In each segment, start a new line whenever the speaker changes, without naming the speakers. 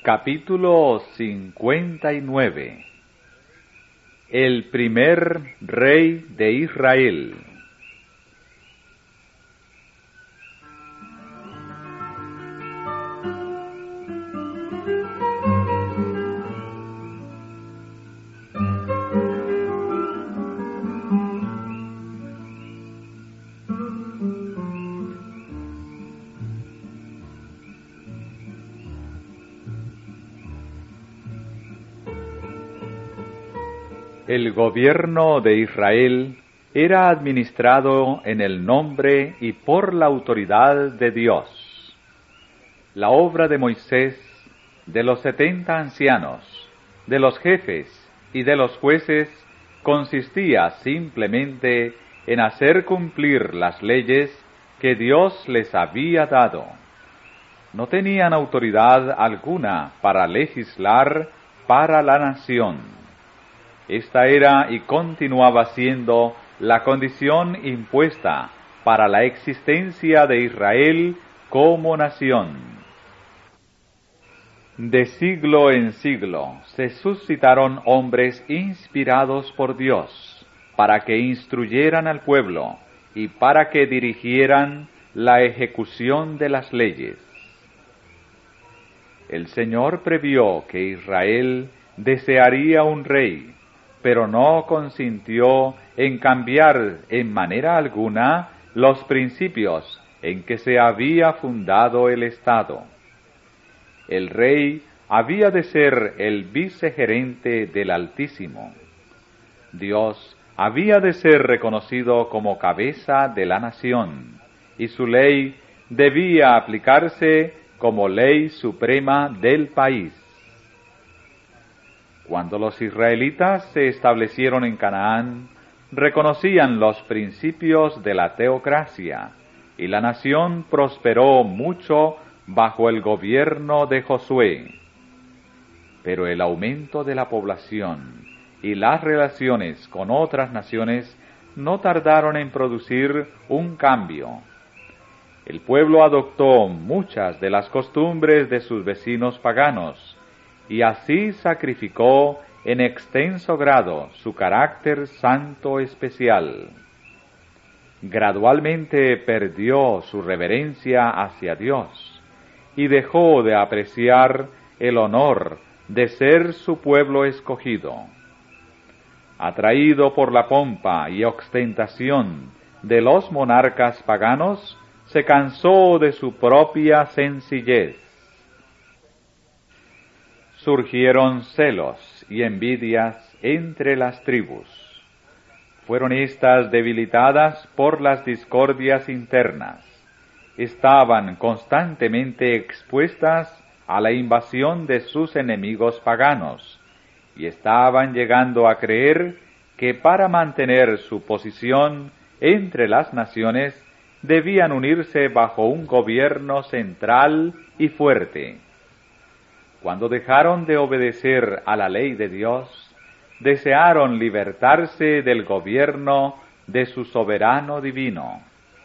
Capítulo 59. El primer rey de Israel. El gobierno de Israel era administrado en el nombre y por la autoridad de Dios. La obra de Moisés, de los 70 ancianos, de los jefes y de los jueces consistía simplemente en hacer cumplir las leyes que Dios les había dado. No tenían autoridad alguna para legislar para la nación. Esta era y continuaba siendo la condición impuesta para la existencia de Israel como nación. De siglo en siglo se suscitaron hombres inspirados por Dios para que instruyeran al pueblo y para que dirigieran la ejecución de las leyes. El Señor previó que Israel desearía un rey, pero no consintió en cambiar en manera alguna los principios en que se había fundado el Estado. El rey había de ser el vicegerente del Altísimo. Dios había de ser reconocido como cabeza de la nación, y su ley debía aplicarse como ley suprema del país. Cuando los israelitas se establecieron en Canaán, reconocían los principios de la teocracia, y la nación prosperó mucho bajo el gobierno de Josué. Pero el aumento de la población y las relaciones con otras naciones no tardaron en producir un cambio. El pueblo adoptó muchas de las costumbres de sus vecinos paganos, y así sacrificó en extenso grado su carácter santo especial. Gradualmente perdió su reverencia hacia Dios y dejó de apreciar el honor de ser su pueblo escogido. Atraído por la pompa y ostentación de los monarcas paganos, se cansó de su propia sencillez. Surgieron celos y envidias entre las tribus. Fueron éstas debilitadas por las discordias internas. Estaban constantemente expuestas a la invasión de sus enemigos paganos, y estaban llegando a creer que para mantener su posición entre las naciones debían unirse bajo un gobierno central y fuerte. Cuando dejaron de obedecer a la ley de Dios, desearon libertarse del gobierno de su soberano divino.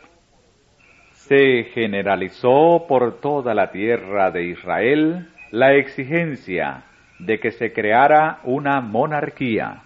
Se generalizó por toda la tierra de Israel la exigencia de que se creara una monarquía.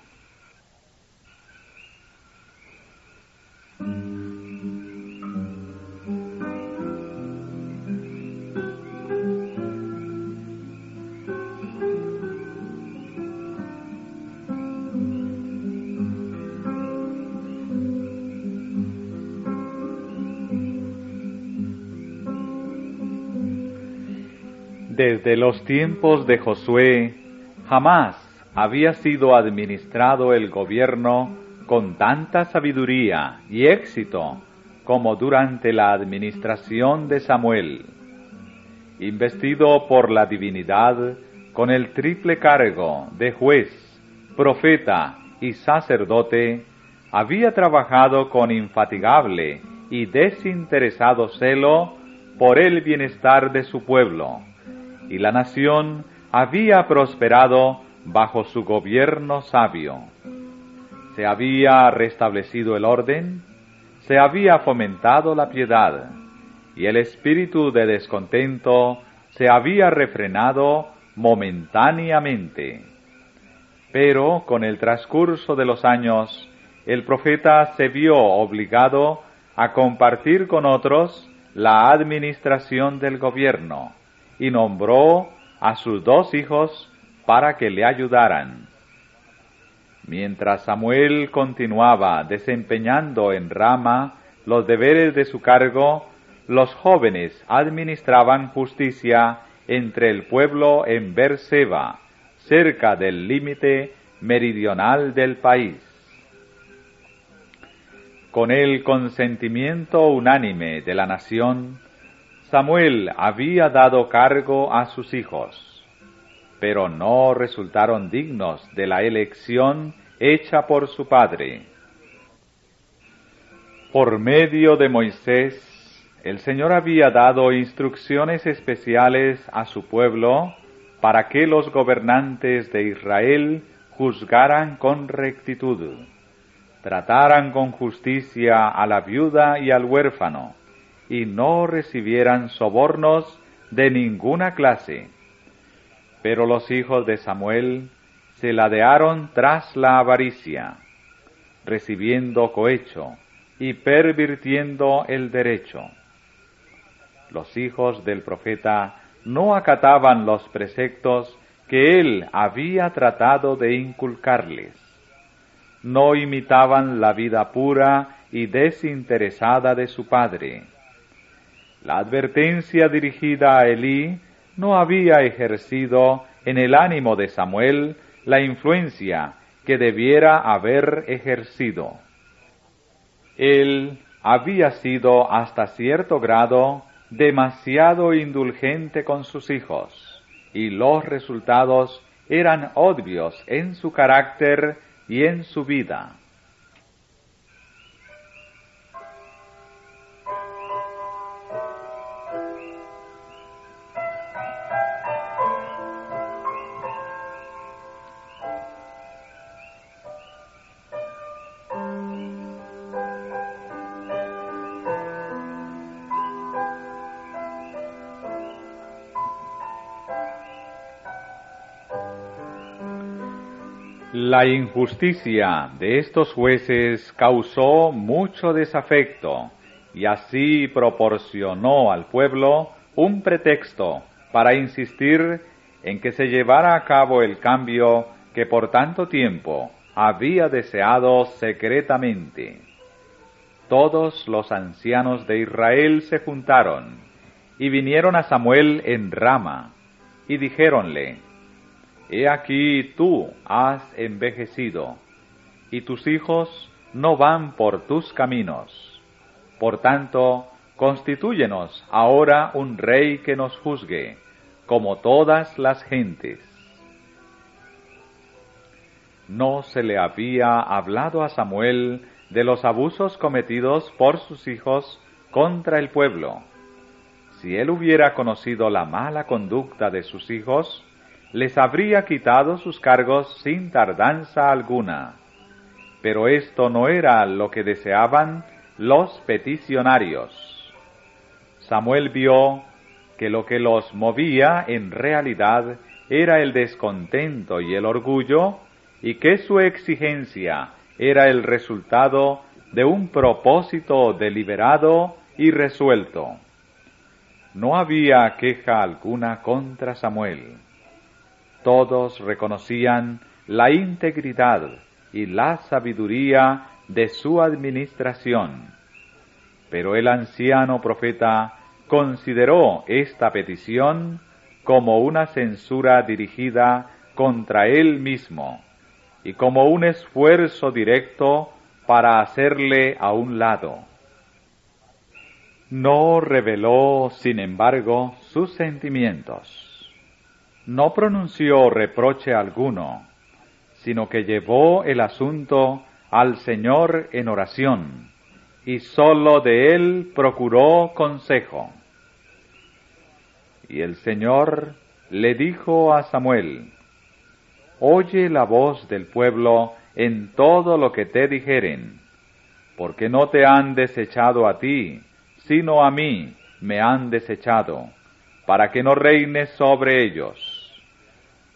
Desde los tiempos de Josué, jamás había sido administrado el gobierno con tanta sabiduría y éxito como durante la administración de Samuel. Investido por la divinidad con el triple cargo de juez, profeta y sacerdote, había trabajado con infatigable y desinteresado celo por el bienestar de su pueblo, y la nación había prosperado bajo su gobierno sabio. Se había restablecido el orden, se había fomentado la piedad, y el espíritu de descontento se había refrenado momentáneamente. Pero con el transcurso de los años, el profeta se vio obligado a compartir con otros la administración del gobierno y nombró a sus 2 hijos para que le ayudaran. Mientras Samuel continuaba desempeñando en Rama los deberes de su cargo, los jóvenes administraban justicia entre el pueblo en Beerseba, cerca del límite meridional del país. Con el consentimiento unánime de la nación, Samuel había dado cargo a sus hijos, pero no resultaron dignos de la elección hecha por su padre. Por medio de Moisés, el Señor había dado instrucciones especiales a su pueblo para que los gobernantes de Israel juzgaran con rectitud, trataran con justicia a la viuda y al huérfano, y no recibieran sobornos de ninguna clase. Pero los hijos de Samuel se ladearon tras la avaricia, recibiendo cohecho y pervirtiendo el derecho. Los hijos del profeta no acataban los preceptos que él había tratado de inculcarles. No imitaban la vida pura y desinteresada de su padre. La advertencia dirigida a Elí no había ejercido en el ánimo de Samuel la influencia que debiera haber ejercido. Él había sido hasta cierto grado demasiado indulgente con sus hijos, y los resultados eran obvios en su carácter y en su vida. La injusticia de estos jueces causó mucho desafecto y así proporcionó al pueblo un pretexto para insistir en que se llevara a cabo el cambio que por tanto tiempo había deseado secretamente. Todos los ancianos de Israel se juntaron y vinieron a Samuel en Rama y dijéronle: He aquí tú has envejecido, y tus hijos no van por tus caminos. Por tanto, constitúyenos ahora un rey que nos juzgue, como todas las gentes. No se le había hablado a Samuel de los abusos cometidos por sus hijos contra el pueblo. Si él hubiera conocido la mala conducta de sus hijos, les habría quitado sus cargos sin tardanza alguna. Pero esto no era lo que deseaban los peticionarios. Samuel vio que lo que los movía en realidad era el descontento y el orgullo, y que su exigencia era el resultado de un propósito deliberado y resuelto. No había queja alguna contra Samuel. Todos reconocían la integridad y la sabiduría de su administración. Pero el anciano profeta consideró esta petición como una censura dirigida contra él mismo y como un esfuerzo directo para hacerle a un lado. No reveló, sin embargo, sus sentimientos. No pronunció reproche alguno, sino que llevó el asunto al Señor en oración, y sólo de él procuró consejo. Y el Señor le dijo a Samuel: Oye la voz del pueblo en todo lo que te dijeren, porque no te han desechado a ti, sino a mí me han desechado, para que no reines sobre ellos.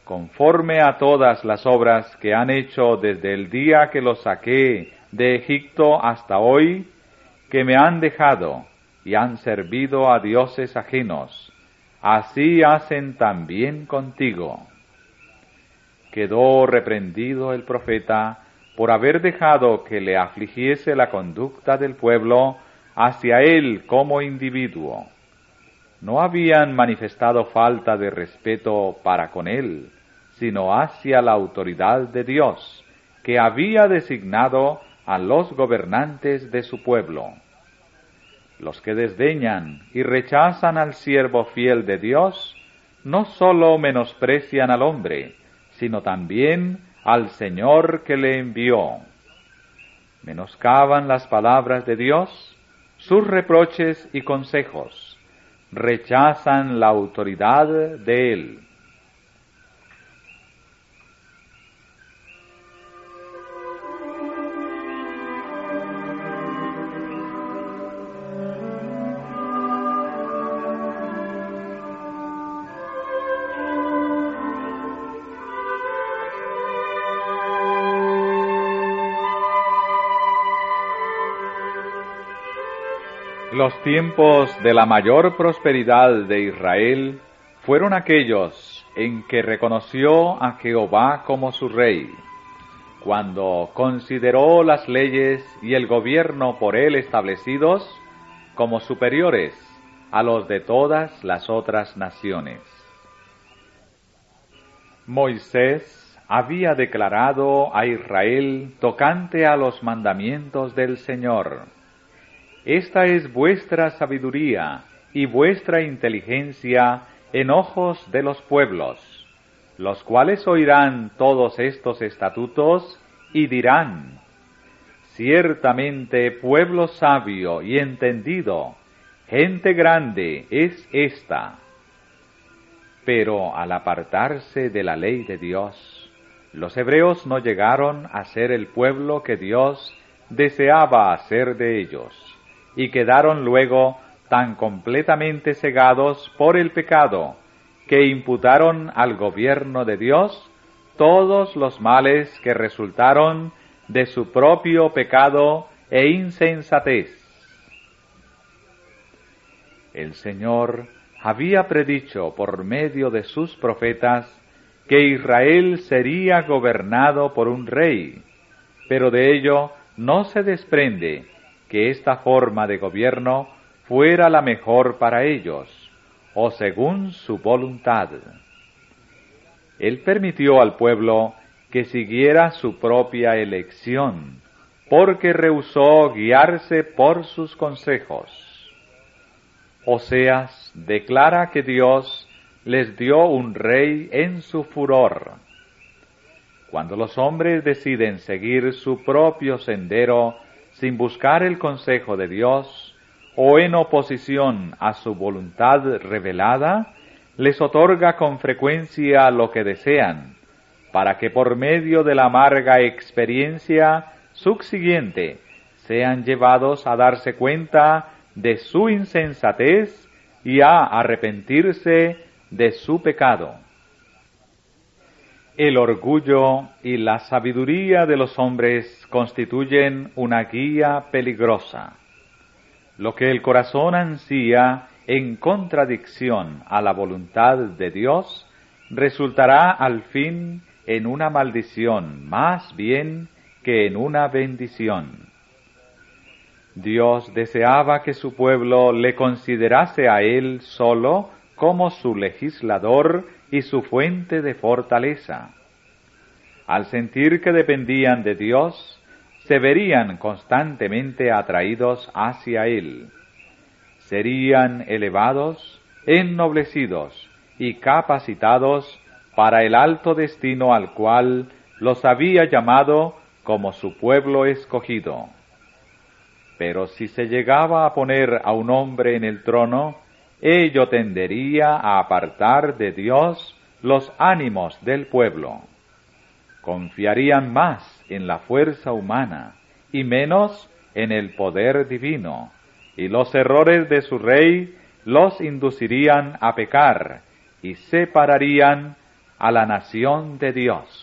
conforme a todas las obras que han hecho desde el día que los saqué de Egipto hasta hoy, que me han dejado y han servido a dioses ajenos, así hacen también contigo. Quedó reprendido el profeta por haber dejado que le afligiese la conducta del pueblo hacia él como individuo. No habían manifestado falta de respeto para con él, sino hacia la autoridad de Dios, que había designado a los gobernantes de su pueblo. Los que desdeñan y rechazan al siervo fiel de Dios, no sólo menosprecian al hombre, sino también al Señor que le envió. Menoscaban las palabras de Dios, sus reproches y consejos, rechazan la autoridad de Él. Los tiempos de la mayor prosperidad de Israel fueron aquellos en que reconoció a Jehová como su rey, cuando consideró las leyes y el gobierno por él establecidos como superiores a los de todas las otras naciones. Moisés había declarado a Israel tocante a los mandamientos del Señor: Esta es vuestra sabiduría y vuestra inteligencia en ojos de los pueblos, los cuales oirán todos estos estatutos y dirán: ciertamente pueblo sabio y entendido, gente grande es esta. Pero al apartarse de la ley de Dios, los hebreos no llegaron a ser el pueblo que Dios deseaba hacer de ellos, y quedaron luego tan completamente cegados por el pecado, que imputaron al gobierno de Dios todos los males que resultaron de su propio pecado e insensatez. El Señor había predicho por medio de sus profetas que Israel sería gobernado por un rey, pero de ello no se desprende que esta forma de gobierno fuera la mejor para ellos, o según su voluntad. Él permitió al pueblo que siguiera su propia elección, porque rehusó guiarse por sus consejos. Oseas declara que Dios les dio un rey en su furor. Cuando los hombres deciden seguir su propio sendero sin buscar el consejo de Dios, o en oposición a su voluntad revelada, les otorga con frecuencia lo que desean, para que por medio de la amarga experiencia subsiguiente sean llevados a darse cuenta de su insensatez y a arrepentirse de su pecado. El orgullo y la sabiduría de los hombres constituyen una guía peligrosa. Lo que el corazón ansía en contradicción a la voluntad de Dios resultará al fin en una maldición más bien que en una bendición. Dios deseaba que su pueblo le considerase a Él solo como su legislador y su fuente de fortaleza. Al sentir que dependían de Dios, se verían constantemente atraídos hacia Él. Serían elevados, ennoblecidos y capacitados para el alto destino al cual los había llamado como su pueblo escogido. Pero si se llegaba a poner a un hombre en el trono, ello tendería a apartar de Dios los ánimos del pueblo. Confiarían más en la fuerza humana y menos en el poder divino, y los errores de su rey los inducirían a pecar y separarían a la nación de Dios.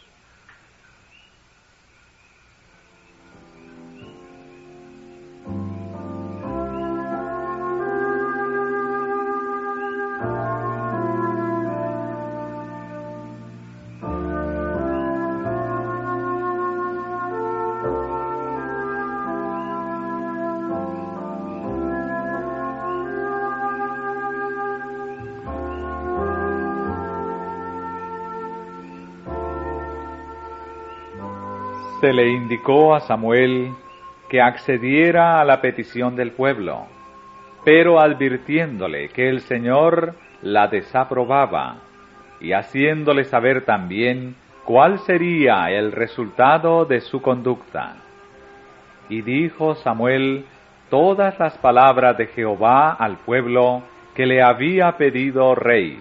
Se le indicó a Samuel que accediera a la petición del pueblo, pero advirtiéndole que el Señor la desaprobaba y haciéndole saber también cuál sería el resultado de su conducta. Y dijo Samuel todas las palabras de Jehová al pueblo que le había pedido rey.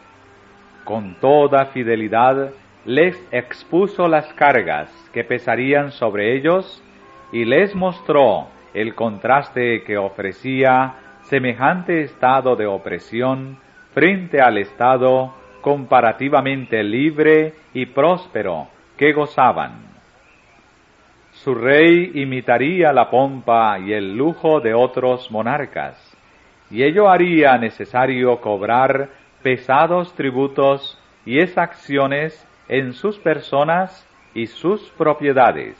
Con toda fidelidad les expuso las cargas que pesarían sobre ellos y les mostró el contraste que ofrecía semejante estado de opresión frente al estado comparativamente libre y próspero que gozaban. Su rey imitaría la pompa y el lujo de otros monarcas, y ello haría necesario cobrar pesados tributos y exacciones en sus personas y sus propiedades.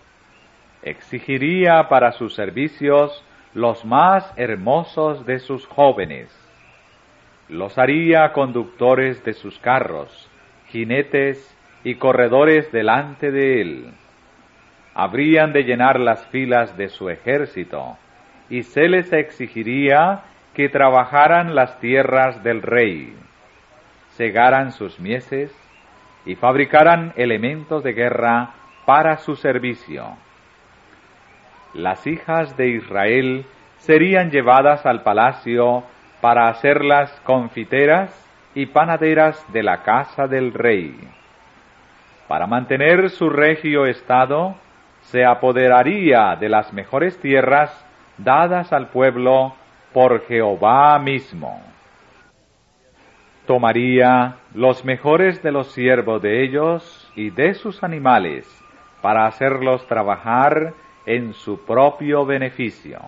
Exigiría para sus servicios los más hermosos de sus jóvenes. Los haría conductores de sus carros, jinetes y corredores delante de él. Habrían de llenar las filas de su ejército, y se les exigiría que trabajaran las tierras del rey, segaran sus mieses y fabricaran elementos de guerra para su servicio. Las hijas de Israel serían llevadas al palacio para hacerlas confiteras y panaderas de la casa del rey. Para mantener su regio estado, se apoderaría de las mejores tierras dadas al pueblo por Jehová mismo. Tomaría los mejores de los siervos de ellos y de sus animales para hacerlos trabajar en su propio beneficio.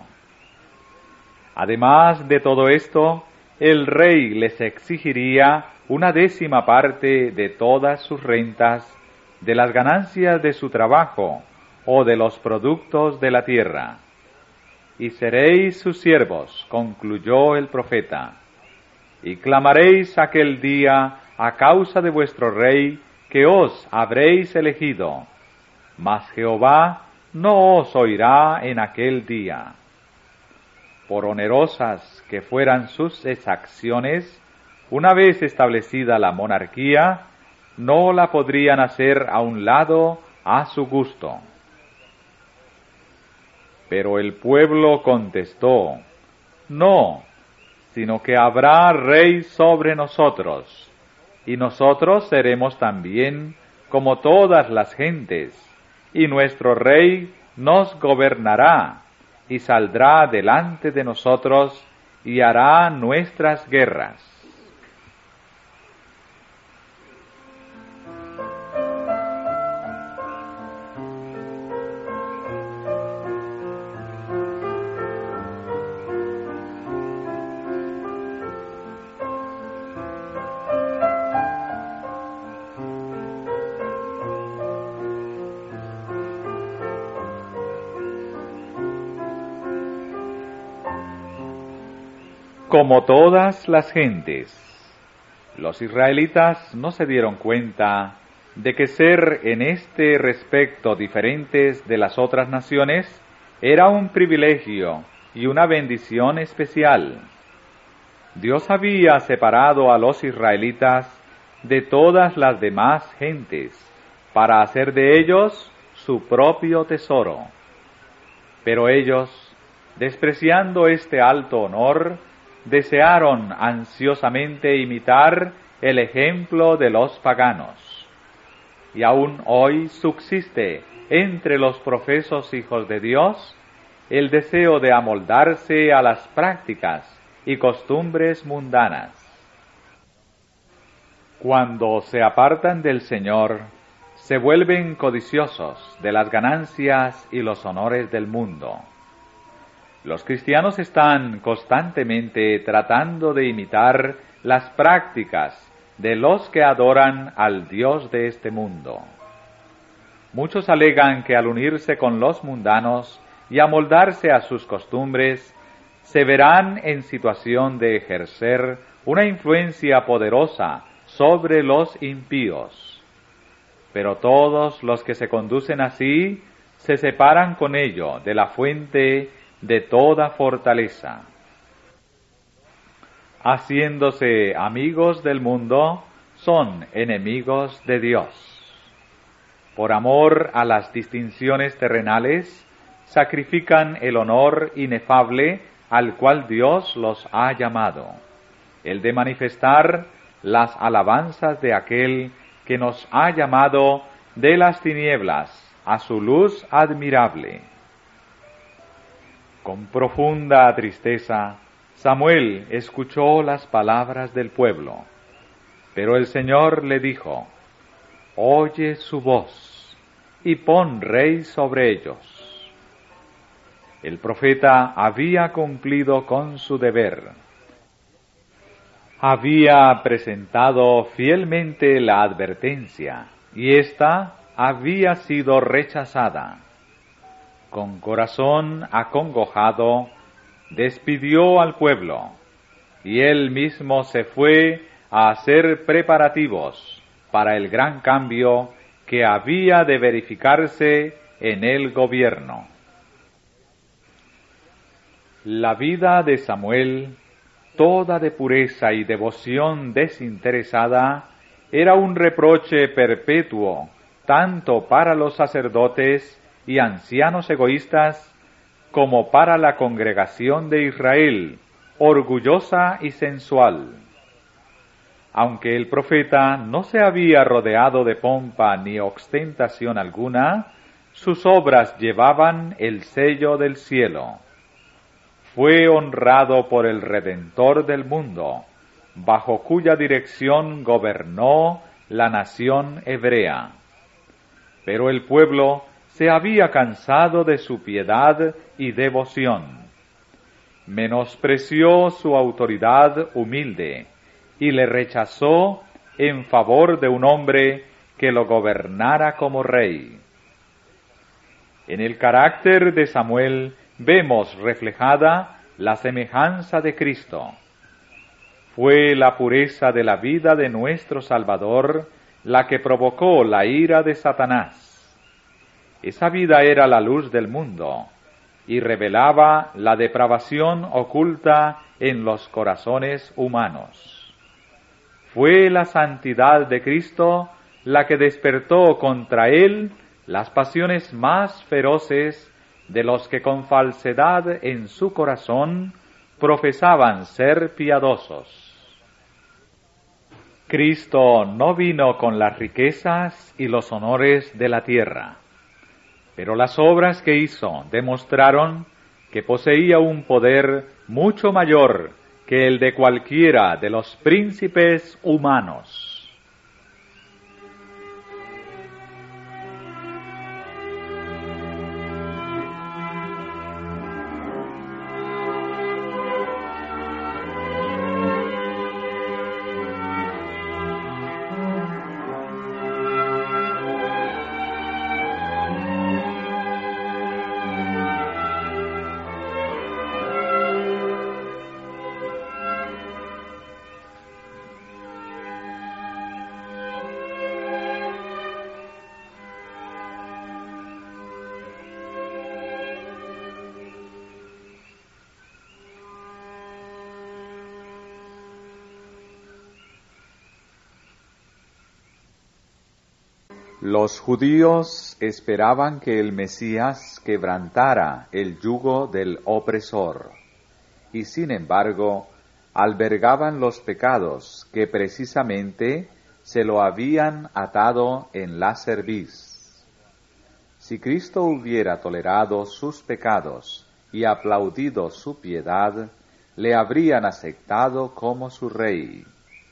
Además de todo esto, el rey les exigiría una 10ª parte de todas sus rentas, de las ganancias de su trabajo o de los productos de la tierra. Y seréis sus siervos, concluyó el profeta, y clamaréis aquel día a causa de vuestro rey que os habréis elegido, mas Jehová no os oirá en aquel día. Por onerosas que fueran sus exacciones, una vez establecida la monarquía, no la podrían hacer a un lado a su gusto. Pero el pueblo contestó: no, sino que habrá rey sobre nosotros, y nosotros seremos también como todas las gentes, y nuestro rey nos gobernará, y saldrá delante de nosotros, y hará nuestras guerras. Como todas las gentes, los israelitas no se dieron cuenta de que ser en este respecto diferentes de las otras naciones era un privilegio y una bendición especial. Dios había separado a los israelitas de todas las demás gentes para hacer de ellos su propio tesoro. Pero ellos, despreciando este alto honor, desearon ansiosamente imitar el ejemplo de los paganos. Y aún hoy subsiste entre los profesos hijos de Dios el deseo de amoldarse a las prácticas y costumbres mundanas. Cuando se apartan del Señor, se vuelven codiciosos de las ganancias y los honores del mundo. Los cristianos están constantemente tratando de imitar las prácticas de los que adoran al Dios de este mundo. Muchos alegan que al unirse con los mundanos y amoldarse a sus costumbres, se verán en situación de ejercer una influencia poderosa sobre los impíos. Pero todos los que se conducen así se separan con ello de la fuente de toda fortaleza. Haciéndose amigos del mundo, son enemigos de Dios. Por amor a las distinciones terrenales, sacrifican el honor inefable al cual Dios los ha llamado, el de manifestar las alabanzas de aquel que nos ha llamado de las tinieblas a su luz admirable. Con profunda tristeza, Samuel escuchó las palabras del pueblo, pero el Señor le dijo: «Oye su voz y pon rey sobre ellos». El profeta había cumplido con su deber. Había presentado fielmente la advertencia, y ésta había sido rechazada. Con corazón acongojado, despidió al pueblo, y él mismo se fue a hacer preparativos para el gran cambio que había de verificarse en el gobierno. La vida de Samuel, toda de pureza y devoción desinteresada, era un reproche perpetuo tanto para los sacerdotes y ancianos egoístas como para la congregación de Israel, orgullosa y sensual. Aunque el profeta no se había rodeado de pompa ni ostentación alguna, sus obras llevaban el sello del cielo. Fue honrado por el Redentor del mundo, bajo cuya dirección gobernó la nación hebrea. Pero el pueblo se había cansado de su piedad y devoción. Menospreció su autoridad humilde y le rechazó en favor de un hombre que lo gobernara como rey. En el carácter de Samuel vemos reflejada la semejanza de Cristo. Fue la pureza de la vida de nuestro Salvador la que provocó la ira de Satanás. Esa vida era la luz del mundo y revelaba la depravación oculta en los corazones humanos. Fue la santidad de Cristo la que despertó contra él las pasiones más feroces de los que con falsedad en su corazón profesaban ser piadosos. Cristo no vino con las riquezas y los honores de la tierra, pero las obras que hizo demostraron que poseía un poder mucho mayor que el de cualquiera de los príncipes humanos. Los judíos esperaban que el Mesías quebrantara el yugo del opresor, y sin embargo albergaban los pecados que precisamente se lo habían atado en la cerviz. Si Cristo hubiera tolerado sus pecados y aplaudido su piedad, le habrían aceptado como su rey.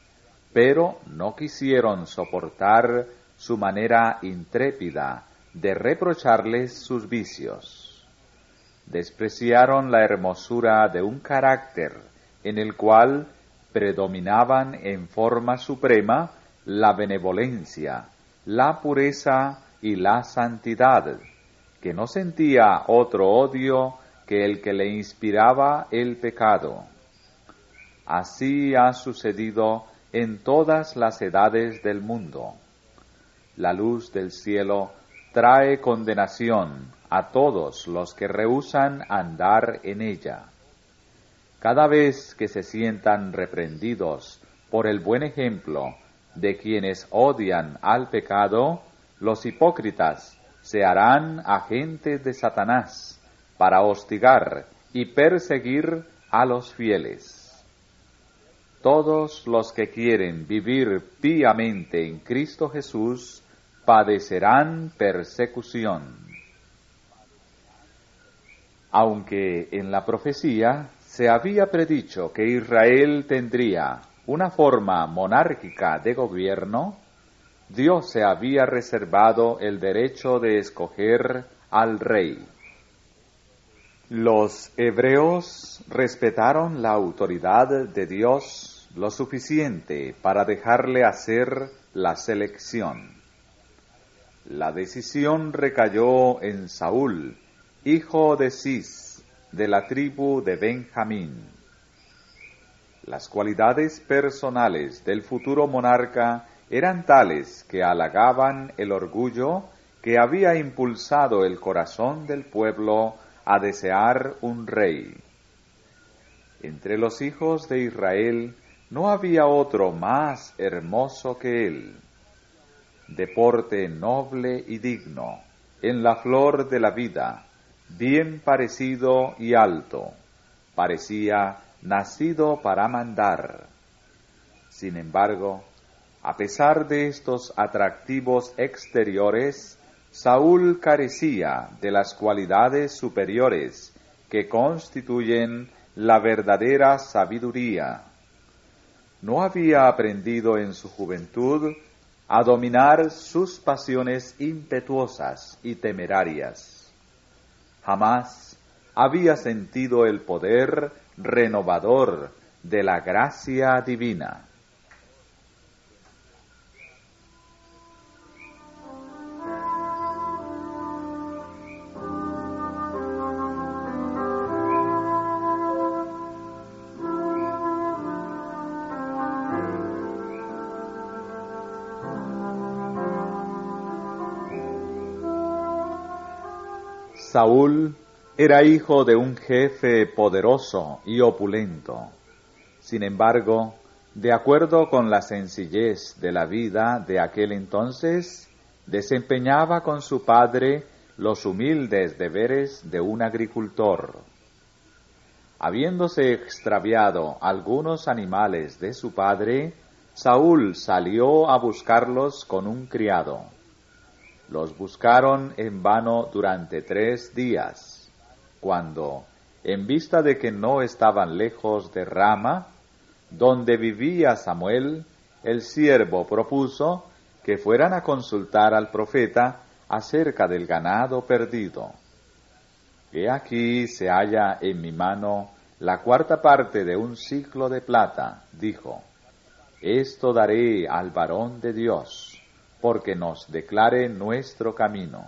pero no quisieron soportar su manera intrépida de reprocharles sus vicios. Despreciaron la hermosura de un carácter en el cual predominaban en forma suprema la benevolencia, la pureza y la santidad, que no sentía otro odio que el que le inspiraba el pecado. Así ha sucedido en todas las edades del mundo. La luz del cielo trae condenación a todos los que rehúsan andar en ella. Cada vez que se sientan reprendidos por el buen ejemplo de quienes odian al pecado, los hipócritas se harán agentes de Satanás para hostigar y perseguir a los fieles. Todos los que quieren vivir piamente en Cristo Jesús padecerán persecución. Aunque en la profecía se había predicho que Israel tendría una forma monárquica de gobierno, Dios se había reservado el derecho de escoger al rey. Los hebreos respetaron la autoridad de Dios lo suficiente para dejarle hacer la selección. La decisión recayó en Saúl, hijo de Cis, de la tribu de Benjamín. Las cualidades personales del futuro monarca eran tales que halagaban el orgullo que había impulsado el corazón del pueblo a desear un rey. Entre los hijos de Israel no había otro más hermoso que él. De porte noble y digno, en la flor de la vida, bien parecido y alto, parecía nacido para mandar. Sin embargo, a pesar de estos atractivos exteriores, Saúl carecía de las cualidades superiores que constituyen la verdadera sabiduría. No había aprendido en su juventud a dominar sus pasiones impetuosas y temerarias. Jamás había sentido el poder renovador de la gracia divina. Saúl era hijo de un jefe poderoso y opulento. Sin embargo, de acuerdo con la sencillez de la vida de aquel entonces, desempeñaba con su padre los humildes deberes de un agricultor. Habiéndose extraviado algunos animales de su padre, Saúl salió a buscarlos con un criado. Los buscaron en vano durante 3 días, cuando, en vista de que no estaban lejos de Rama, donde vivía Samuel, el siervo propuso que fueran a consultar al profeta acerca del ganado perdido. He aquí se halla en mi mano la 4ª parte de un siclo de plata, dijo. Esto daré al varón de Dios, porque nos declare nuestro camino.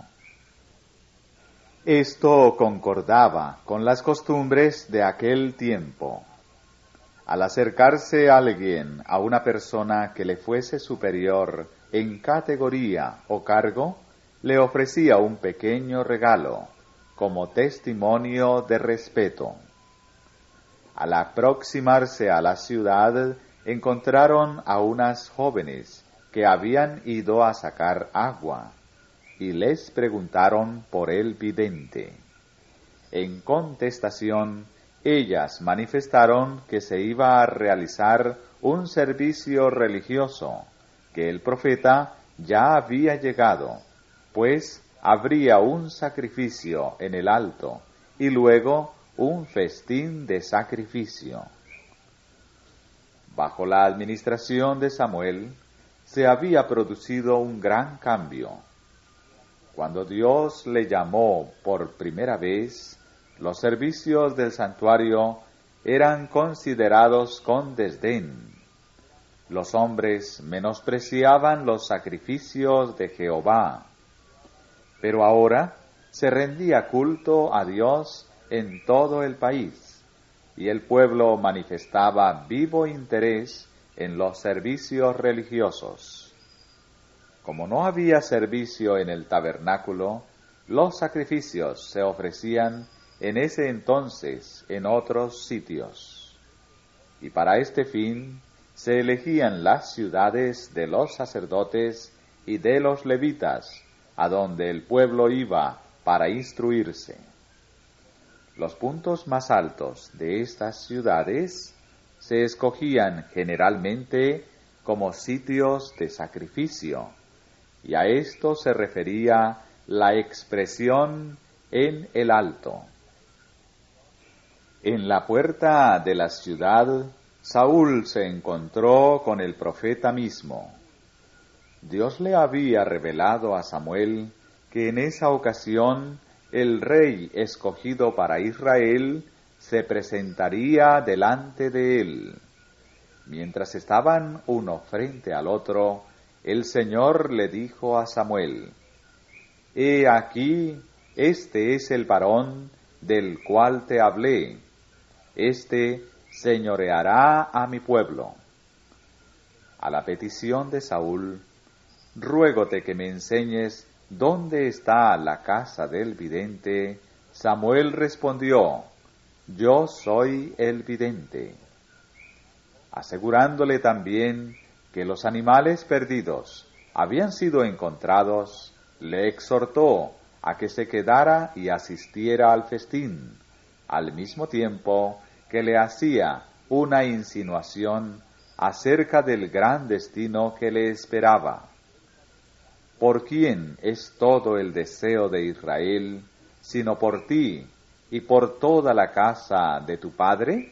Esto concordaba con las costumbres de aquel tiempo. Al acercarse alguien a una persona que le fuese superior en categoría o cargo, le ofrecía un pequeño regalo, como testimonio de respeto. Al aproximarse a la ciudad, encontraron a unas jóvenes que habían ido a sacar agua, y les preguntaron por el vidente. En contestación, ellas manifestaron que se iba a realizar un servicio religioso, que el profeta ya había llegado, pues habría un sacrificio en el alto, y luego un festín de sacrificio. Bajo la administración de Samuel se había producido un gran cambio. Cuando Dios le llamó por primera vez, los servicios del santuario eran considerados con desdén. Los hombres menospreciaban los sacrificios de Jehová, pero ahora se rendía culto a Dios en todo el país, y el pueblo manifestaba vivo interés en los servicios religiosos. Como no había servicio en el tabernáculo, los sacrificios se ofrecían en ese entonces en otros sitios. Y para este fin se elegían las ciudades de los sacerdotes y de los levitas, a donde el pueblo iba para instruirse. Los puntos más altos de estas ciudades se escogían generalmente como sitios de sacrificio, y a esto se refería la expresión en el alto. En la puerta de la ciudad, Saúl se encontró con el profeta mismo. Dios le había revelado a Samuel que en esa ocasión el rey escogido para Israel se presentaría delante de él. Mientras estaban uno frente al otro, el Señor le dijo a Samuel: «He aquí, este es el varón del cual te hablé. Este señoreará a mi pueblo». A la petición de Saúl: «Ruégote que me enseñes dónde está la casa del vidente», Samuel respondió: «Yo soy el vidente». Asegurándole también que los animales perdidos habían sido encontrados, le exhortó a que se quedara y asistiera al festín, al mismo tiempo que le hacía una insinuación acerca del gran destino que le esperaba. ¿Por quién es todo el deseo de Israel, sino por ti y por toda la casa de tu padre?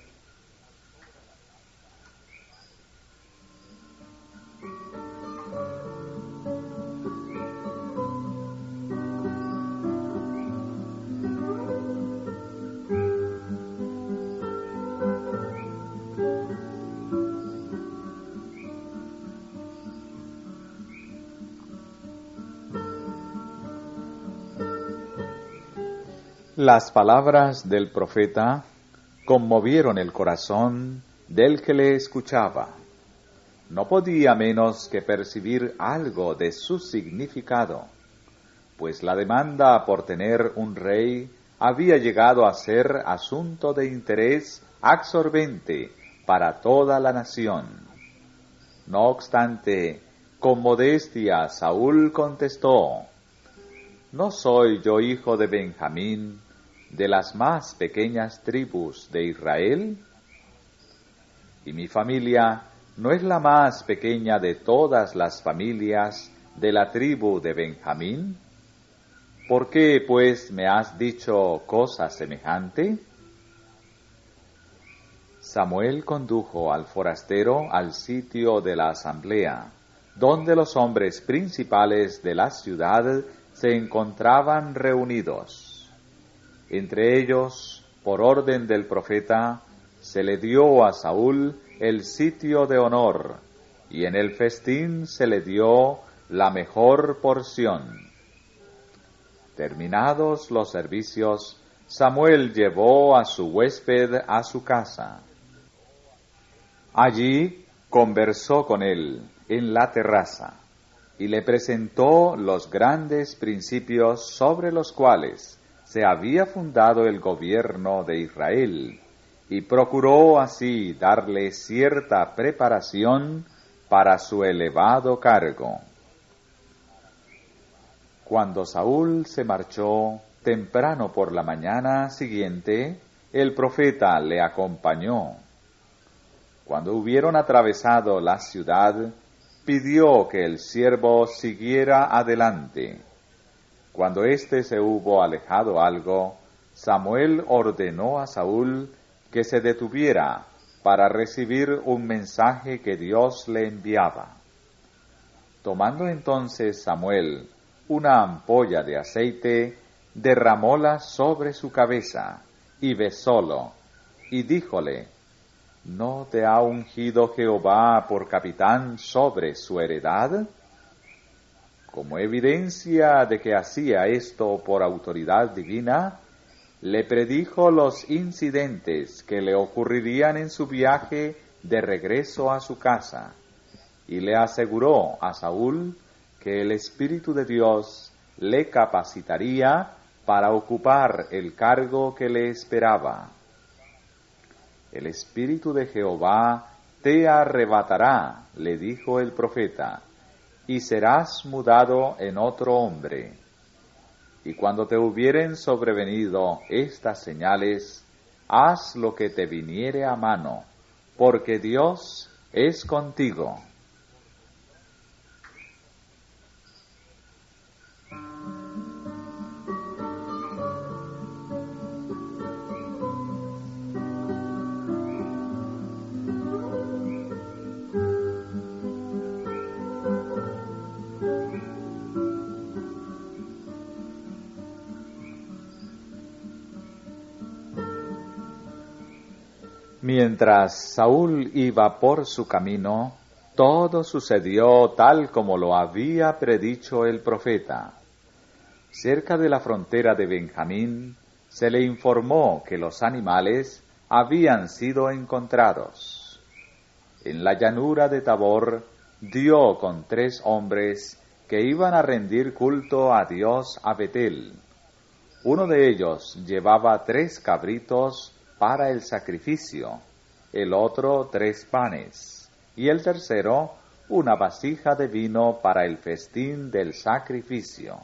Las palabras del profeta conmovieron el corazón del que le escuchaba. No podía menos que percibir algo de su significado, pues la demanda por tener un rey había llegado a ser asunto de interés absorbente para toda la nación. No obstante, con modestia Saúl contestó: «¿No soy yo hijo de Benjamín, de las más pequeñas tribus de Israel? Y mi familia no es la más pequeña de todas las familias de la tribu de Benjamín. ¿Por qué, pues, me has dicho cosa semejante?» Samuel condujo al forastero al sitio de la asamblea, donde los hombres principales de la ciudad se encontraban reunidos. Entre ellos, por orden del profeta, se le dio a Saúl el sitio de honor, y en el festín se le dio la mejor porción. Terminados los servicios, Samuel llevó a su huésped a su casa. Allí conversó con él en la terraza, y le presentó los grandes principios sobre los cuales se había fundado el gobierno de Israel, y procuró así darle cierta preparación para su elevado cargo. Cuando Saúl se marchó temprano por la mañana siguiente, el profeta le acompañó. Cuando hubieron atravesado la ciudad, pidió que el siervo siguiera adelante. Cuando éste se hubo alejado algo, Samuel ordenó a Saúl que se detuviera para recibir un mensaje que Dios le enviaba. Tomando entonces Samuel una ampolla de aceite, derramóla sobre su cabeza, y besólo, y díjole: ¿No te ha ungido Jehová por capitán sobre su heredad? Como evidencia de que hacía esto por autoridad divina, le predijo los incidentes que le ocurrirían en su viaje de regreso a su casa, y le aseguró a Saúl que el Espíritu de Dios le capacitaría para ocupar el cargo que le esperaba. El Espíritu de Jehová te arrebatará, le dijo el profeta, y serás mudado en otro hombre. Y cuando te hubieren sobrevenido estas señales, haz lo que te viniere a mano, porque Dios es contigo. Mientras Saúl iba por su camino, todo sucedió tal como lo había predicho el profeta. Cerca de la frontera de Benjamín, se le informó que los animales habían sido encontrados. En la llanura de Tabor, dio con 3 hombres que iban a rendir culto a Dios a Betel. Uno de ellos llevaba 3 cabritos para el sacrificio, el otro 3 panes, y el tercero una vasija de vino para el festín del sacrificio.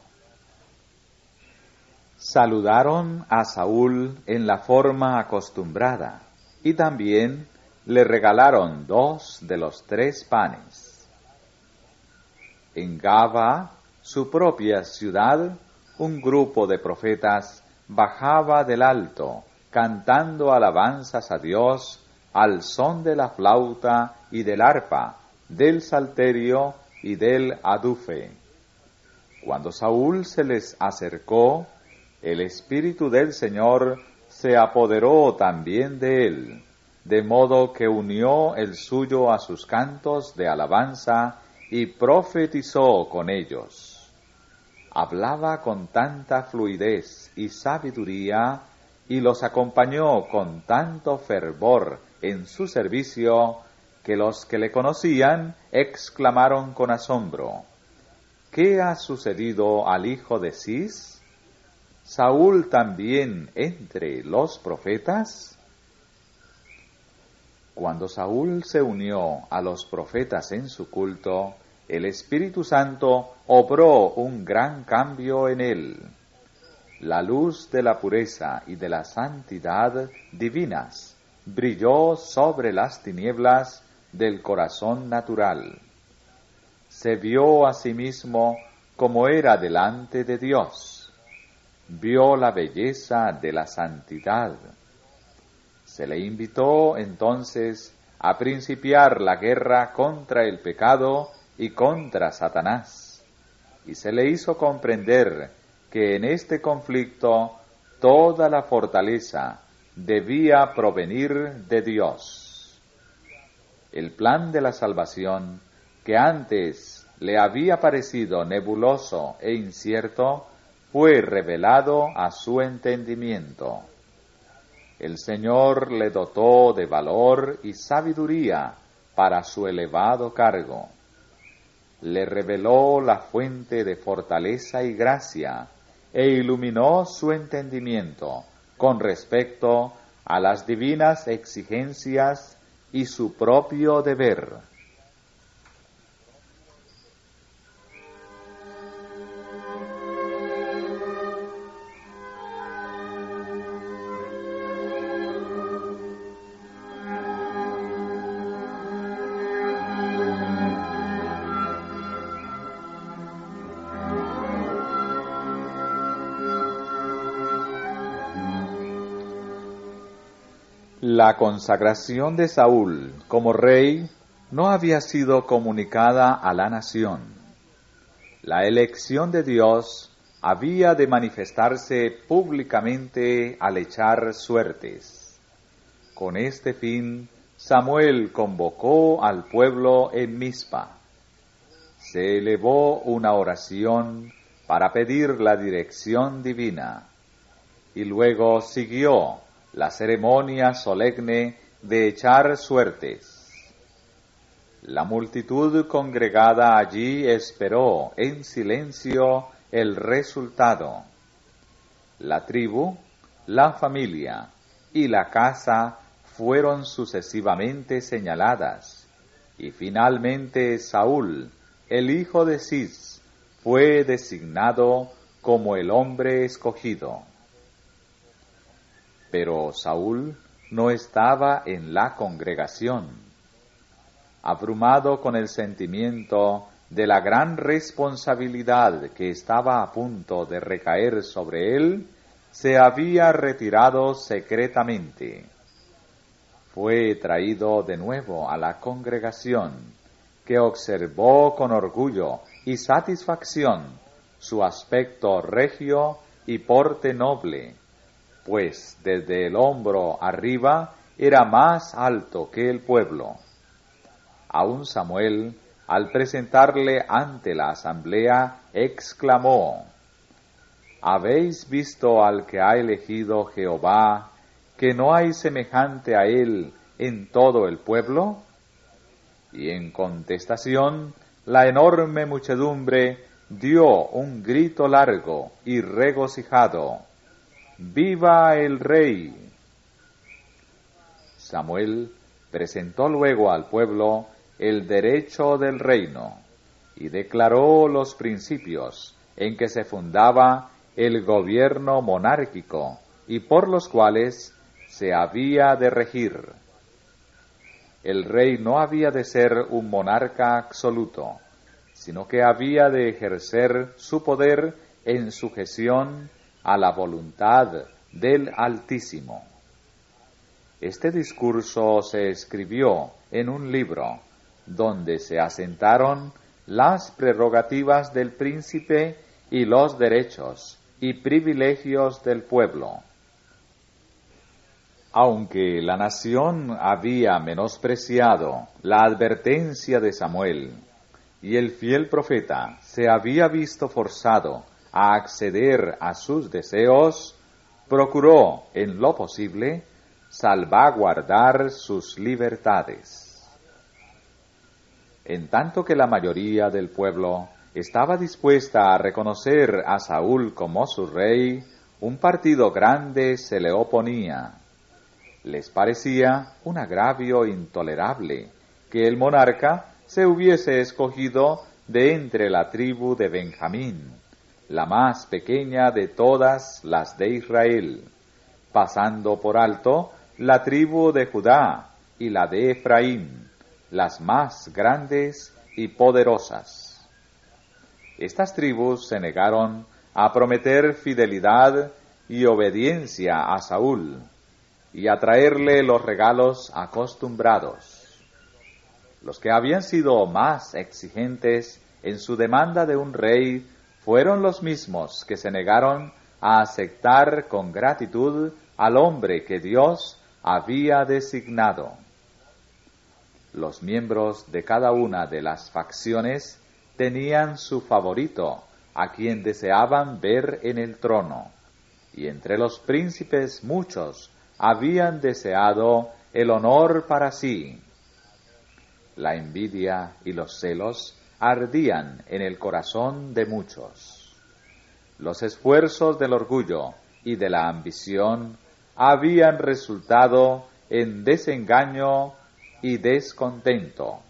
Saludaron a Saúl en la forma acostumbrada, y también le regalaron 2 de los 3 panes. En Gaba, su propia ciudad, un grupo de profetas bajaba del alto, cantando alabanzas a Dios al son de la flauta y del arpa, del salterio y del adufe. Cuando Saúl se les acercó, el Espíritu del Señor se apoderó también de él, de modo que unió el suyo a sus cantos de alabanza y profetizó con ellos. Hablaba con tanta fluidez y sabiduría, y los acompañó con tanto fervor en su servicio, que los que le conocían exclamaron con asombro: ¿Qué ha sucedido al hijo de Cis? ¿Saúl también entre los profetas? Cuando Saúl se unió a los profetas en su culto, el Espíritu Santo obró un gran cambio en él. La luz de la pureza y de la santidad divinas brilló sobre las tinieblas del corazón natural. Se vio a sí mismo como era delante de Dios. Vio la belleza de la santidad. Se le invitó entonces a principiar la guerra contra el pecado y contra Satanás, y se le hizo comprender que en este conflicto toda la fortaleza debía provenir de Dios. El plan de la salvación, que antes le había parecido nebuloso e incierto, fue revelado a su entendimiento. El Señor le dotó de valor y sabiduría para su elevado cargo. Le reveló la fuente de fortaleza y gracia, e iluminó su entendimiento con respecto a las divinas exigencias y su propio deber. La consagración de Saúl como rey no había sido comunicada a la nación. La elección de Dios había de manifestarse públicamente al echar suertes. Con este fin, Samuel convocó al pueblo en Mizpa. Se elevó una oración para pedir la dirección divina, y luego siguió la ceremonia solemne de echar suertes. La multitud congregada allí esperó en silencio el resultado. La tribu, la familia y la casa fueron sucesivamente señaladas, y finalmente Saúl, el hijo de Cis, fue designado como el hombre escogido. Pero Saúl no estaba en la congregación. Abrumado con el sentimiento de la gran responsabilidad que estaba a punto de recaer sobre él, se había retirado secretamente. Fue traído de nuevo a la congregación, que observó con orgullo y satisfacción su aspecto regio y porte noble, pues desde el hombro arriba era más alto que el pueblo. Aun Samuel, al presentarle ante la asamblea, exclamó: ¿Habéis visto al que ha elegido Jehová, que no hay semejante a él en todo el pueblo? Y en contestación, la enorme muchedumbre dio un grito largo y regocijado: ¡Viva el Rey! Samuel presentó luego al pueblo el derecho del reino y declaró los principios en que se fundaba el gobierno monárquico y por los cuales se había de regir. El rey no había de ser un monarca absoluto, sino que había de ejercer su poder en sujeción a la voluntad del Altísimo. Este discurso se escribió en un libro, donde se asentaron las prerrogativas del príncipe y los derechos y privilegios del pueblo. Aunque la nación había menospreciado la advertencia de Samuel, y el fiel profeta se había visto forzado a acceder a sus deseos, procuró, en lo posible, salvaguardar sus libertades. En tanto que la mayoría del pueblo estaba dispuesta a reconocer a Saúl como su rey, un partido grande se le oponía. Les parecía un agravio intolerable que el monarca se hubiese escogido de entre la tribu de Benjamín, la más pequeña de todas las de Israel, pasando por alto la tribu de Judá y la de Efraín, las más grandes y poderosas. Estas tribus se negaron a prometer fidelidad y obediencia a Saúl y a traerle los regalos acostumbrados. Los que habían sido más exigentes en su demanda de un rey fueron los mismos que se negaron a aceptar con gratitud al hombre que Dios había designado. Los miembros de cada una de las facciones tenían su favorito, a quien deseaban ver en el trono, y entre los príncipes muchos habían deseado el honor para sí. La envidia y los celos ardían en el corazón de muchos. Los esfuerzos del orgullo y de la ambición habían resultado en desengaño y descontento.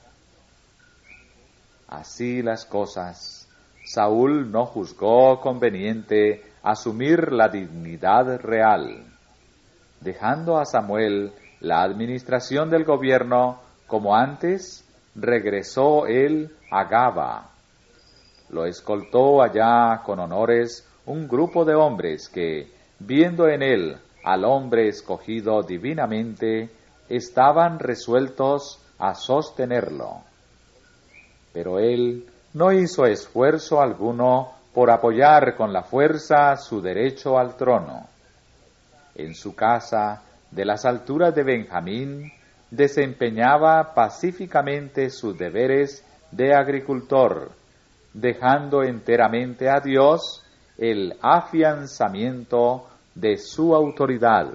Así las cosas, Saúl no juzgó conveniente asumir la dignidad real. Dejando a Samuel la administración del gobierno como antes, regresó él a Gaba. Lo escoltó allá con honores un grupo de hombres que, viendo en él al hombre escogido divinamente, estaban resueltos a sostenerlo. Pero él no hizo esfuerzo alguno por apoyar con la fuerza su derecho al trono. En su casa, de las alturas de Benjamín, desempeñaba pacíficamente sus deberes de agricultor, dejando enteramente a Dios el afianzamiento de su autoridad.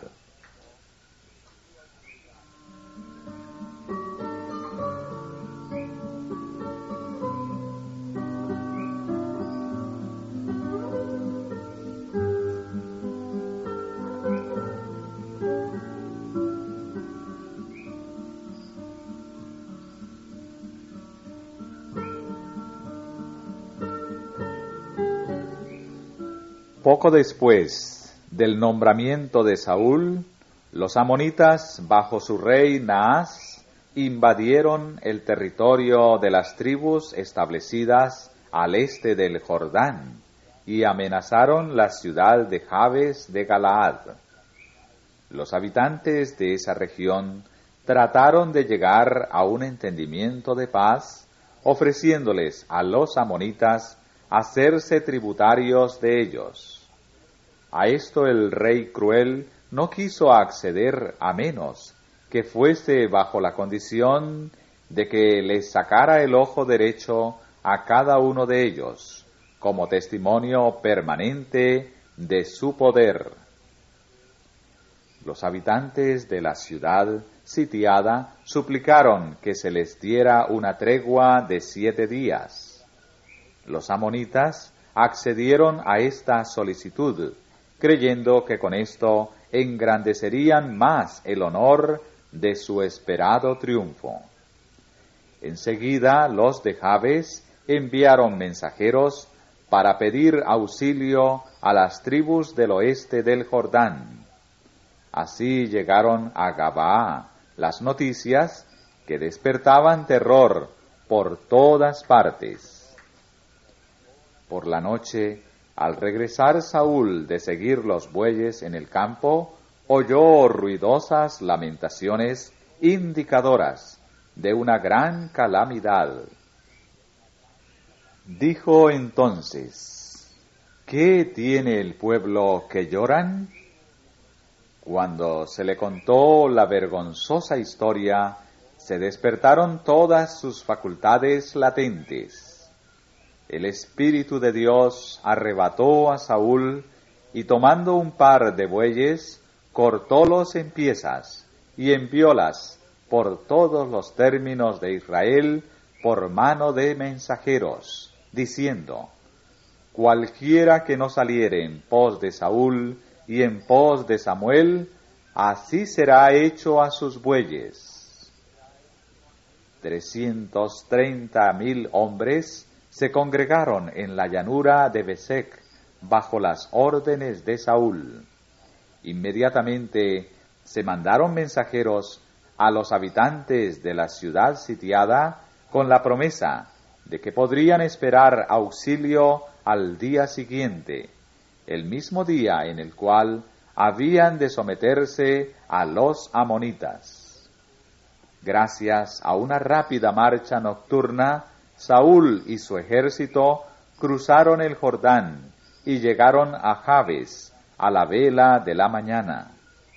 Poco después del nombramiento de Saúl, los amonitas, bajo su rey Naas, invadieron el territorio de las tribus establecidas al este del Jordán y amenazaron la ciudad de Jabes de Galaad. Los habitantes de esa región trataron de llegar a un entendimiento de paz, ofreciéndoles a los amonitas hacerse tributarios de ellos. A esto el rey cruel no quiso acceder a menos que fuese bajo la condición de que les sacara el ojo derecho a cada uno de ellos, como testimonio permanente de su poder. Los habitantes de la ciudad sitiada suplicaron que se les diera una tregua de 7 días. Los amonitas accedieron a esta solicitud, creyendo que con esto engrandecerían más el honor de su esperado triunfo. Enseguida los de Jabes enviaron mensajeros para pedir auxilio a las tribus del oeste del Jordán. Así llegaron a Gabaa las noticias que despertaban terror por todas partes. Por la noche, al regresar Saúl de seguir los bueyes en el campo, oyó ruidosas lamentaciones indicadoras de una gran calamidad. Dijo entonces: ¿Qué tiene el pueblo que lloran? Cuando se le contó la vergonzosa historia, se despertaron todas sus facultades latentes. El Espíritu de Dios arrebató a Saúl y tomando un par de bueyes, cortólos en piezas y enviólas por todos los términos de Israel por mano de mensajeros, diciendo: cualquiera que no saliere en pos de Saúl y en pos de Samuel, así será hecho a sus bueyes. 330,000 hombres se congregaron en la llanura de Besec bajo las órdenes de Saúl. Inmediatamente se mandaron mensajeros a los habitantes de la ciudad sitiada con la promesa de que podrían esperar auxilio al día siguiente, el mismo día en el cual habían de someterse a los amonitas. Gracias a una rápida marcha nocturna, Saúl y su ejército cruzaron el Jordán y llegaron a Jabes a la vela de la mañana.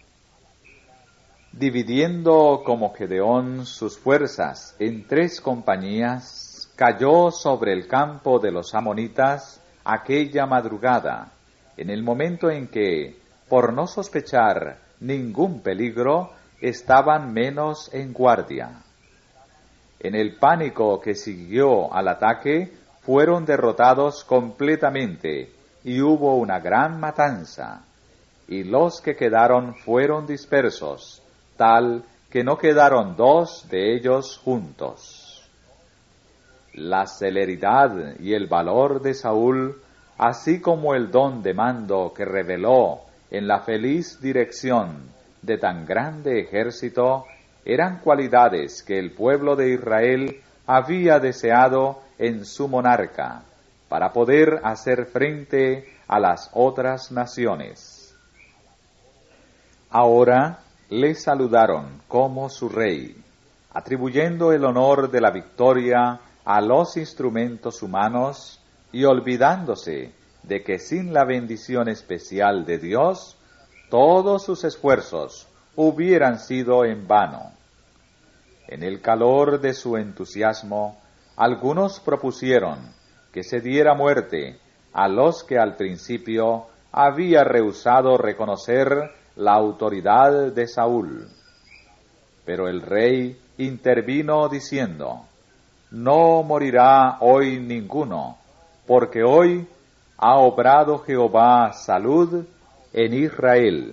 Dividiendo como Gedeón sus fuerzas en 3 compañías, cayó sobre el campo de los amonitas aquella madrugada, en el momento en que, por no sospechar ningún peligro, estaban menos en guardia. En el pánico que siguió al ataque, fueron derrotados completamente y hubo una gran matanza, y los que quedaron fueron dispersos, tal que no quedaron 2 de ellos juntos. La celeridad y el valor de Saúl, así como el don de mando que reveló en la feliz dirección de tan grande ejército, eran cualidades que el pueblo de Israel había deseado en su monarca, para poder hacer frente a las otras naciones. Ahora, le saludaron como su rey, atribuyendo el honor de la victoria a los instrumentos humanos y olvidándose de que sin la bendición especial de Dios, todos sus esfuerzos hubieran sido en vano. En el calor de su entusiasmo, algunos propusieron que se diera muerte a los que al principio había rehusado reconocer la autoridad de Saúl. Pero el rey intervino diciendo: no morirá hoy ninguno, porque hoy ha obrado Jehová salud en Israel.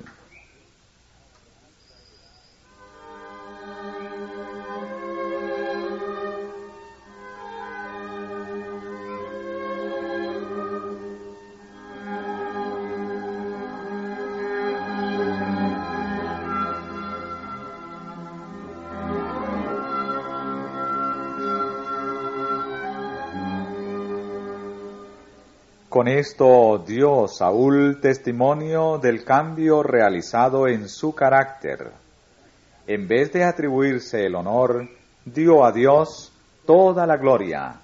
Con esto dio Saúl testimonio del cambio realizado en su carácter. En vez de atribuirse el honor, dio a Dios toda la gloria.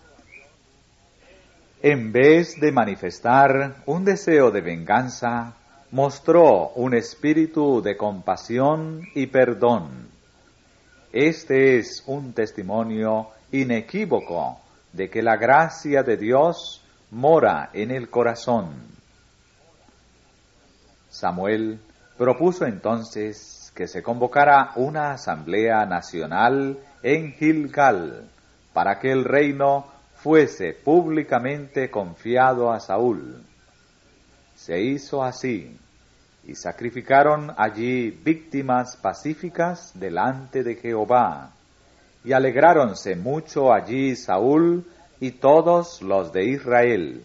En vez de manifestar un deseo de venganza, mostró un espíritu de compasión y perdón. Este es un testimonio inequívoco de que la gracia de Dios mora en el corazón. Samuel propuso entonces que se convocara una asamblea nacional en Gilgal para que el reino fuese públicamente confiado a Saúl. Se hizo así, y sacrificaron allí víctimas pacíficas delante de Jehová, y alegráronse mucho allí Saúl y todos los de Israel.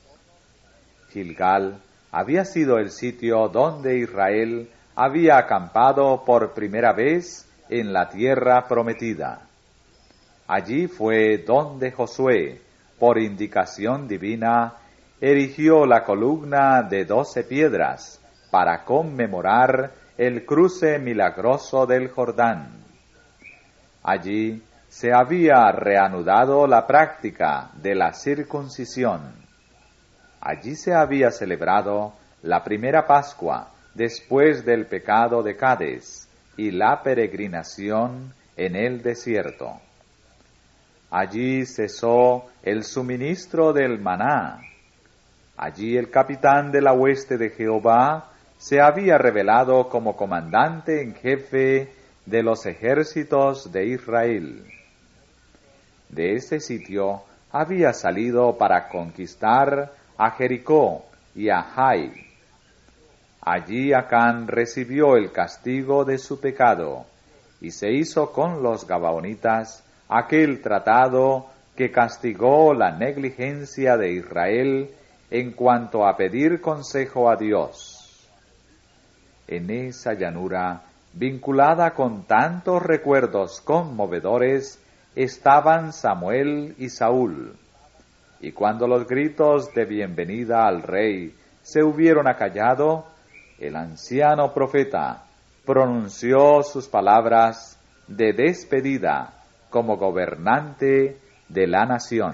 Gilgal había sido el sitio donde Israel había acampado por primera vez en la tierra prometida. Allí fue donde Josué, por indicación divina, erigió la columna de 12 piedras para conmemorar el cruce milagroso del Jordán. Allí se había reanudado la práctica de la circuncisión. Allí se había celebrado la primera Pascua después del pecado de Cades y la peregrinación en el desierto. Allí cesó el suministro del maná. Allí el capitán de la hueste de Jehová se había revelado como comandante en jefe de los ejércitos de Israel. De ese sitio había salido para conquistar a Jericó y a Jai. Allí Acán recibió el castigo de su pecado, y se hizo con los gabaonitas aquel tratado que castigó la negligencia de Israel en cuanto a pedir consejo a Dios. En esa llanura, vinculada con tantos recuerdos conmovedores, estaban Samuel y Saúl, y cuando los gritos de bienvenida al rey se hubieron acallado, el anciano profeta pronunció sus palabras de despedida como gobernante de la nación.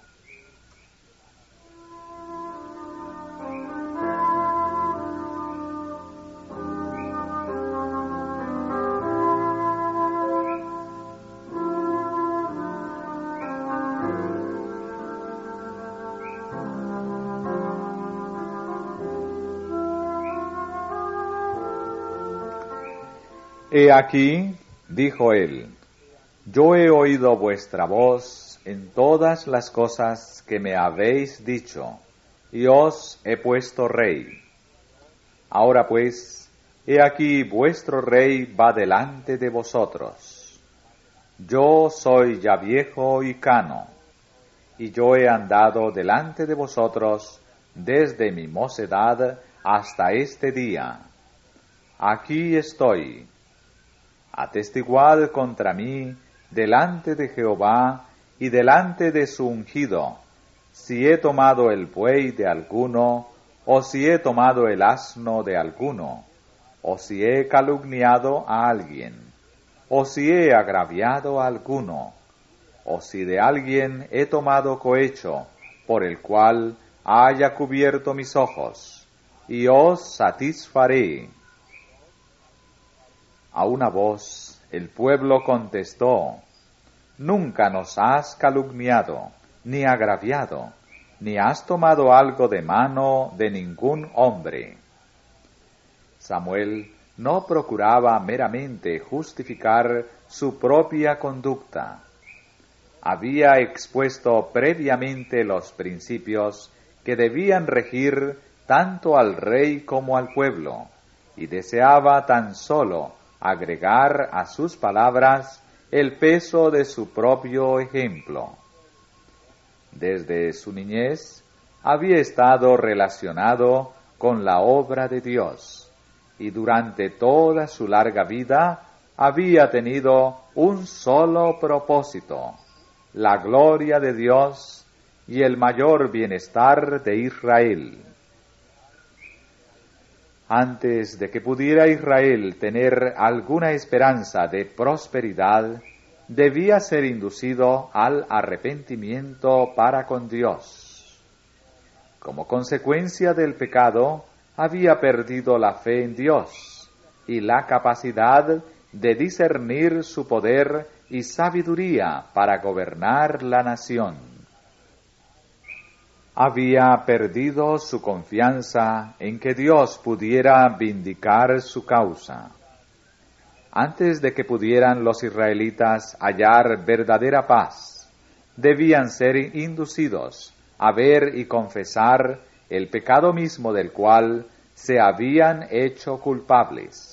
He aquí, dijo él, yo he oído vuestra voz en todas las cosas que me habéis dicho, y os he puesto rey. Ahora pues, he aquí vuestro rey va delante de vosotros. Yo soy ya viejo y cano, y yo he andado delante de vosotros desde mi mocedad hasta este día. Aquí estoy. Atestiguad contra mí delante de Jehová y delante de su ungido, si he tomado el buey de alguno, o si he tomado el asno de alguno, o si he calumniado a alguien, o si he agraviado a alguno, o si de alguien he tomado cohecho, por el cual haya cubierto mis ojos, y os satisfaré. A una voz el pueblo contestó: Nunca nos has calumniado, ni agraviado, ni has tomado algo de mano de ningún hombre. Samuel no procuraba meramente justificar su propia conducta. Había expuesto previamente los principios que debían regir tanto al rey como al pueblo, y deseaba tan solo agregar a sus palabras el peso de su propio ejemplo. Desde su niñez había estado relacionado con la obra de Dios, y durante toda su larga vida había tenido un solo propósito: la gloria de Dios y el mayor bienestar de Israel. Antes de que pudiera Israel tener alguna esperanza de prosperidad, debía ser inducido al arrepentimiento para con Dios. Como consecuencia del pecado, había perdido la fe en Dios y la capacidad de discernir su poder y sabiduría para gobernar la nación. Había perdido su confianza en que Dios pudiera vindicar su causa. Antes de que pudieran los israelitas hallar verdadera paz, debían ser inducidos a ver y confesar el pecado mismo del cual se habían hecho culpables.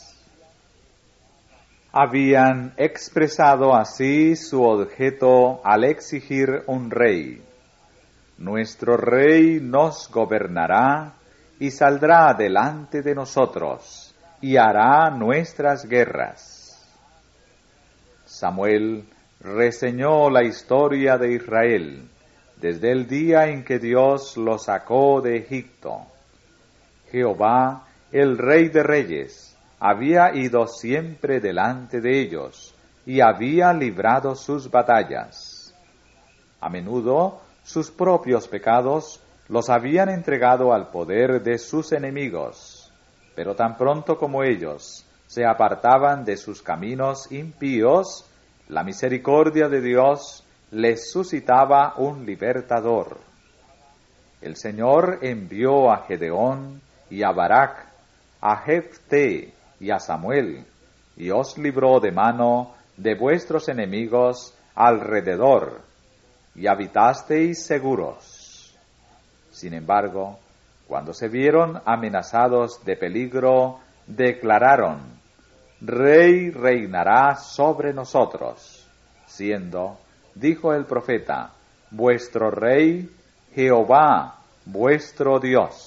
Habían expresado así su objeto al exigir un rey. Nuestro rey nos gobernará y saldrá delante de nosotros y hará nuestras guerras. Samuel reseñó la historia de Israel desde el día en que Dios lo sacó de Egipto. Jehová, el Rey de Reyes, había ido siempre delante de ellos y había librado sus batallas. A menudo sus propios pecados los habían entregado al poder de sus enemigos, pero tan pronto como ellos se apartaban de sus caminos impíos, la misericordia de Dios les suscitaba un libertador. El Señor envió a Gedeón y a Barak, a Jefté y a Samuel, y os libró de mano de vuestros enemigos alrededor, y habitasteis seguros. Sin embargo, cuando se vieron amenazados de peligro, declararon: Rey reinará sobre nosotros, siendo, dijo el profeta, vuestro rey Jehová, vuestro Dios.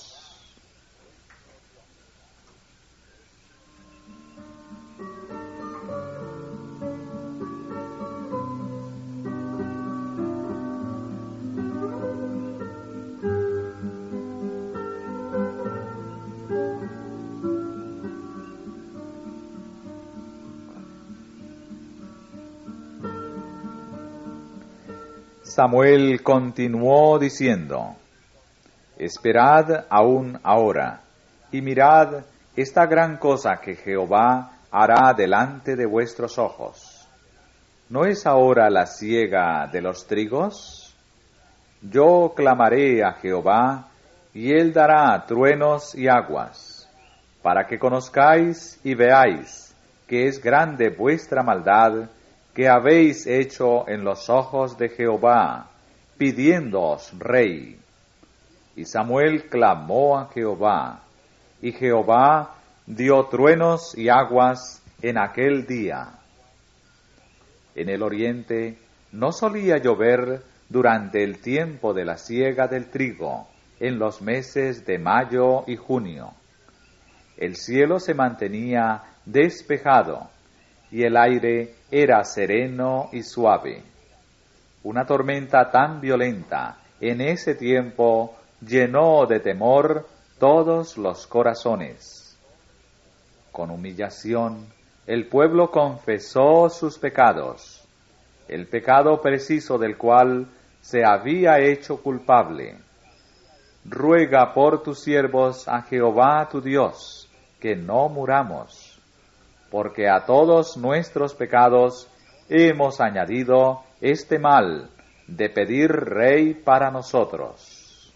Samuel continuó diciendo: Esperad aún ahora, y mirad esta gran cosa que Jehová hará delante de vuestros ojos. ¿No es ahora la siega de los trigos? Yo clamaré a Jehová, y él dará truenos y aguas, para que conozcáis y veáis que es grande vuestra maldad que habéis hecho en los ojos de Jehová, pidiéndoos rey. Y Samuel clamó a Jehová, y Jehová dio truenos y aguas en aquel día. En el oriente no solía llover durante el tiempo de la siega del trigo, en los meses de mayo y junio. El cielo se mantenía despejado, y el aire era sereno y suave. Una tormenta tan violenta en ese tiempo llenó de temor todos los corazones. Con humillación, el pueblo confesó sus pecados, el pecado preciso del cual se había hecho culpable. Ruega por tus siervos a Jehová tu Dios, que no muramos, porque a todos nuestros pecados hemos añadido este mal de pedir rey para nosotros.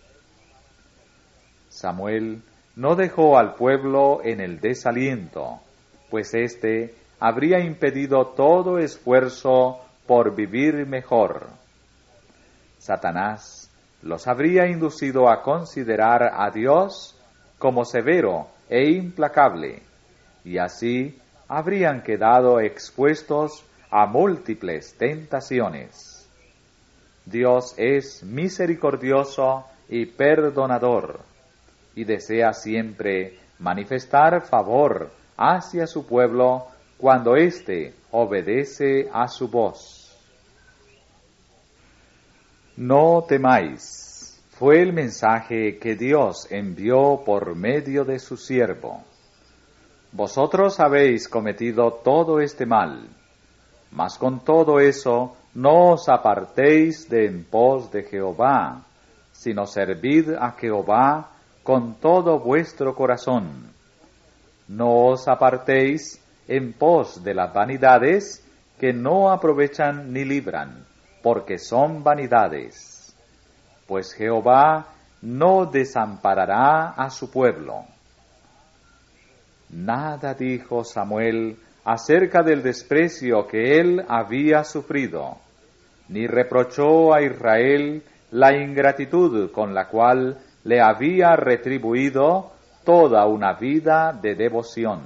Samuel no dejó al pueblo en el desaliento, pues éste habría impedido todo esfuerzo por vivir mejor. Satanás los habría inducido a considerar a Dios como severo e implacable, y así habrían quedado expuestos a múltiples tentaciones. Dios es misericordioso y perdonador, y desea siempre manifestar favor hacia su pueblo cuando éste obedece a su voz. No temáis, fue el mensaje que Dios envió por medio de su siervo. Vosotros habéis cometido todo este mal, mas con todo eso no os apartéis de en pos de Jehová, sino servid a Jehová con todo vuestro corazón. No os apartéis en pos de las vanidades que no aprovechan ni libran, porque son vanidades. Pues Jehová no desamparará a su pueblo. Nada dijo Samuel acerca del desprecio que él había sufrido, ni reprochó a Israel la ingratitud con la cual le había retribuido toda una vida de devoción.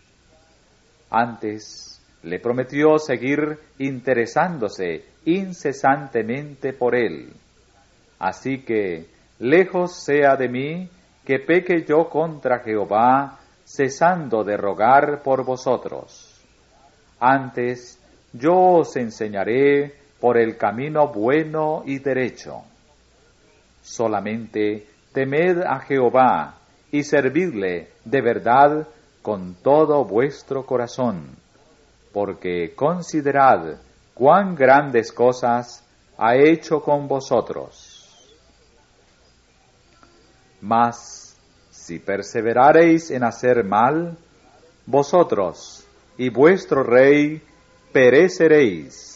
Antes le prometió seguir interesándose incesantemente por él. Así que, lejos sea de mí que peque yo contra Jehová, cesando de rogar por vosotros. Antes yo os enseñaré por el camino bueno y derecho. Solamente temed a Jehová y servidle de verdad con todo vuestro corazón, porque considerad cuán grandes cosas ha hecho con vosotros. Mas, si perseverareis en hacer mal, vosotros y vuestro rey pereceréis.